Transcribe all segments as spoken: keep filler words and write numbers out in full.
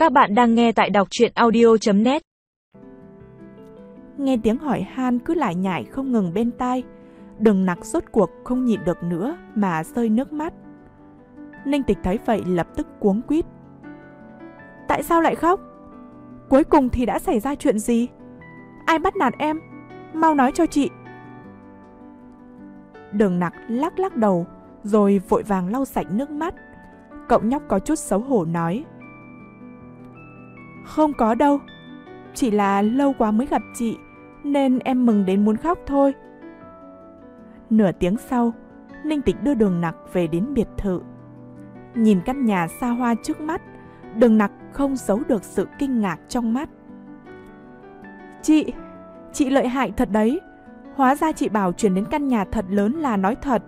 Các bạn đang nghe tại đọc truyện audio chấm net. Nghe tiếng hỏi han cứ lại nhải không ngừng bên tai, Đường Nặc rốt cuộc không nhịn được nữa mà rơi nước mắt. Ninh Tịch thấy vậy lập tức cuống quýt. Tại sao lại khóc? Cuối cùng thì đã xảy ra chuyện gì? Ai bắt nạt em? Mau nói cho chị. Đường Nặc lắc lắc đầu rồi vội vàng lau sạch nước mắt. Cậu nhóc có chút xấu hổ nói: Không có đâu, chỉ là lâu quá mới gặp chị nên em mừng đến muốn khóc thôi. Nửa tiếng sau, Ninh Tịch đưa Đường Nặc về đến biệt thự. Nhìn căn nhà xa hoa trước mắt, Đường Nặc không giấu được sự kinh ngạc trong mắt. Chị, chị lợi hại thật đấy. Hóa ra chị bảo chuyển đến căn nhà thật lớn là nói thật.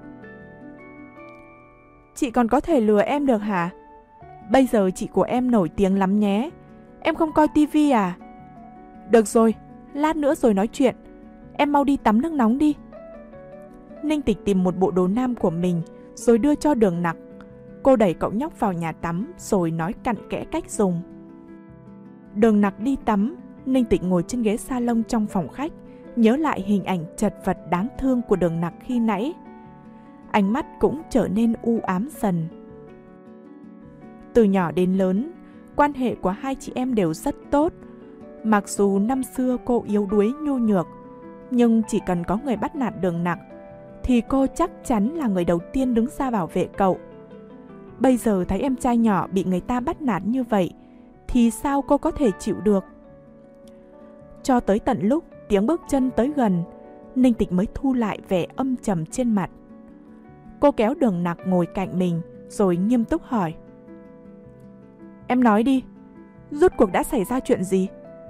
Chị còn có thể lừa em được hả? Bây giờ chị của em nổi tiếng lắm nhé. Em không coi tivi à? Được rồi, lát nữa rồi nói chuyện. Em mau đi tắm nước nóng đi. Ninh Tịch tìm một bộ đồ nam của mình rồi đưa cho Đường Nặc. Cô đẩy cậu nhóc vào nhà tắm rồi nói cặn kẽ cách dùng. Đường Nặc đi tắm, Ninh Tịch ngồi trên ghế salon trong phòng khách, nhớ lại hình ảnh chật vật đáng thương của Đường Nặc khi nãy. Ánh mắt cũng trở nên u ám dần. Từ nhỏ đến lớn, quan hệ của hai chị em đều rất tốt. Mặc dù năm xưa cô yếu đuối nhu nhược, nhưng chỉ cần có người bắt nạt Đường Nặc thì cô chắc chắn là người đầu tiên đứng ra bảo vệ cậu. Bây giờ thấy em trai nhỏ bị người ta bắt nạt như vậy thì sao cô có thể chịu được? Cho tới tận lúc tiếng bước chân tới gần, Ninh Tịch mới thu lại vẻ âm trầm trên mặt. Cô kéo Đường Nặc ngồi cạnh mình rồi nghiêm túc hỏi: Em nói đi, rốt cuộc đã xảy ra chuyện gì?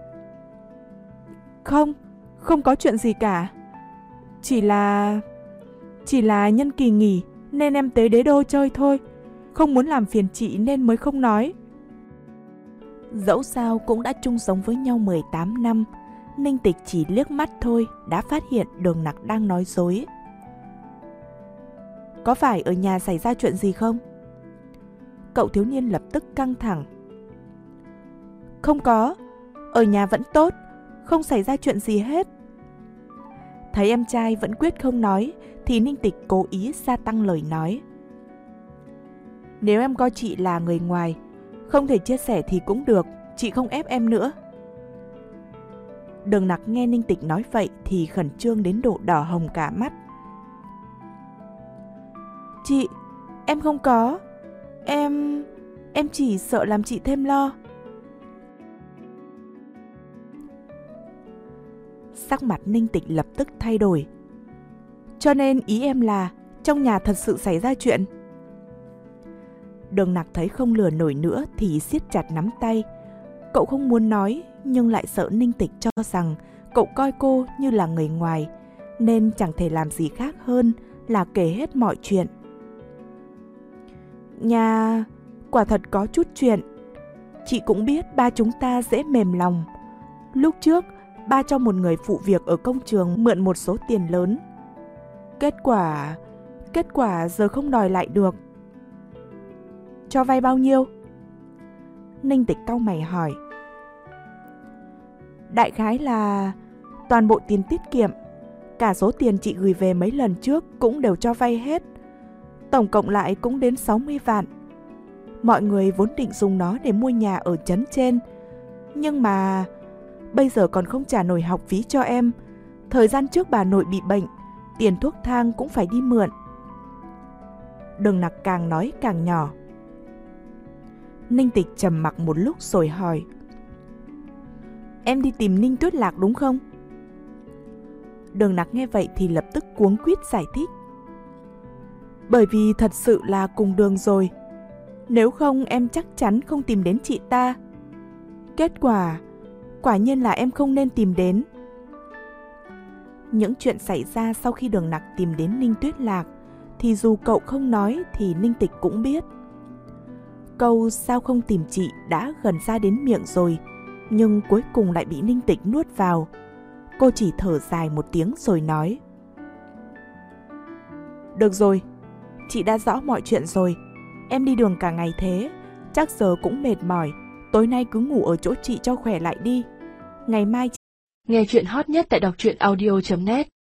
Không, không có chuyện gì cả. Chỉ là... Chỉ là nhân kỳ nghỉ nên em tới Đế Đô chơi thôi. Không muốn làm phiền chị nên mới không nói. Dẫu sao cũng đã chung sống với nhau mười tám năm, Ninh Tịch chỉ liếc mắt thôi đã phát hiện Đường Nặc đang nói dối. Có phải ở nhà xảy ra chuyện gì không? Cậu thiếu niên lập tức căng thẳng. Không có, ở nhà vẫn tốt, không xảy ra chuyện gì hết. Thấy em trai vẫn quyết không nói thì Ninh Tịch cố ý gia tăng lời nói. Nếu em coi chị là người ngoài, không thể chia sẻ thì cũng được, chị không ép em nữa. Đường Nặc nghe Ninh Tịch nói vậy thì khẩn trương đến độ đỏ hồng cả mắt. Chị, em không có. Em... em chỉ sợ làm chị thêm lo. Sắc mặt Ninh Tịch lập tức thay đổi. Cho nên ý em là trong nhà thật sự xảy ra chuyện. Đường Nặc thấy không lừa nổi nữa thì siết chặt nắm tay. Cậu không muốn nói nhưng lại sợ Ninh Tịch cho rằng cậu coi cô như là người ngoài, nên chẳng thể làm gì khác hơn là kể hết mọi chuyện. Nhà quả thật có chút chuyện. Chị cũng biết ba chúng ta dễ mềm lòng. Lúc trước ba cho một người phụ việc ở công trường mượn một số tiền lớn. Kết quả... Kết quả giờ không đòi lại được. Cho vay bao nhiêu? Ninh Tịch cau mày hỏi. Đại khái là toàn bộ tiền tiết kiệm, cả số tiền chị gửi về mấy lần trước cũng đều cho vay hết. Tổng cộng lại cũng đến sáu mươi vạn. Mọi người vốn định dùng nó để mua nhà ở trấn trên. Nhưng mà bây giờ còn không trả nổi học phí cho em. Thời gian trước bà nội bị bệnh, tiền thuốc thang cũng phải đi mượn. Đường Nặc càng nói càng nhỏ. Ninh Tịch trầm mặc một lúc rồi hỏi. Em đi tìm Ninh Tuyết Lạc đúng không? Đường Nặc nghe vậy thì lập tức cuống quýt giải thích. Bởi vì thật sự là cùng đường rồi. Nếu không em chắc chắn không tìm đến chị ta. Kết quả, quả nhiên là em không nên tìm đến. Những chuyện xảy ra sau khi Đường Nặc tìm đến Ninh Tuyết Lạc thì dù cậu không nói thì Ninh Tịch cũng biết. Câu sao không tìm chị đã gần ra đến miệng rồi, nhưng cuối cùng lại bị Ninh Tịch nuốt vào. Cô chỉ thở dài một tiếng rồi nói. Được rồi, chị đã rõ mọi chuyện rồi. Em đi đường cả ngày thế, chắc giờ cũng mệt mỏi. Tối nay cứ ngủ ở chỗ chị cho khỏe lại đi. Ngày mai... Nghe chuyện hot nhất tại đọc truyện audio chấm net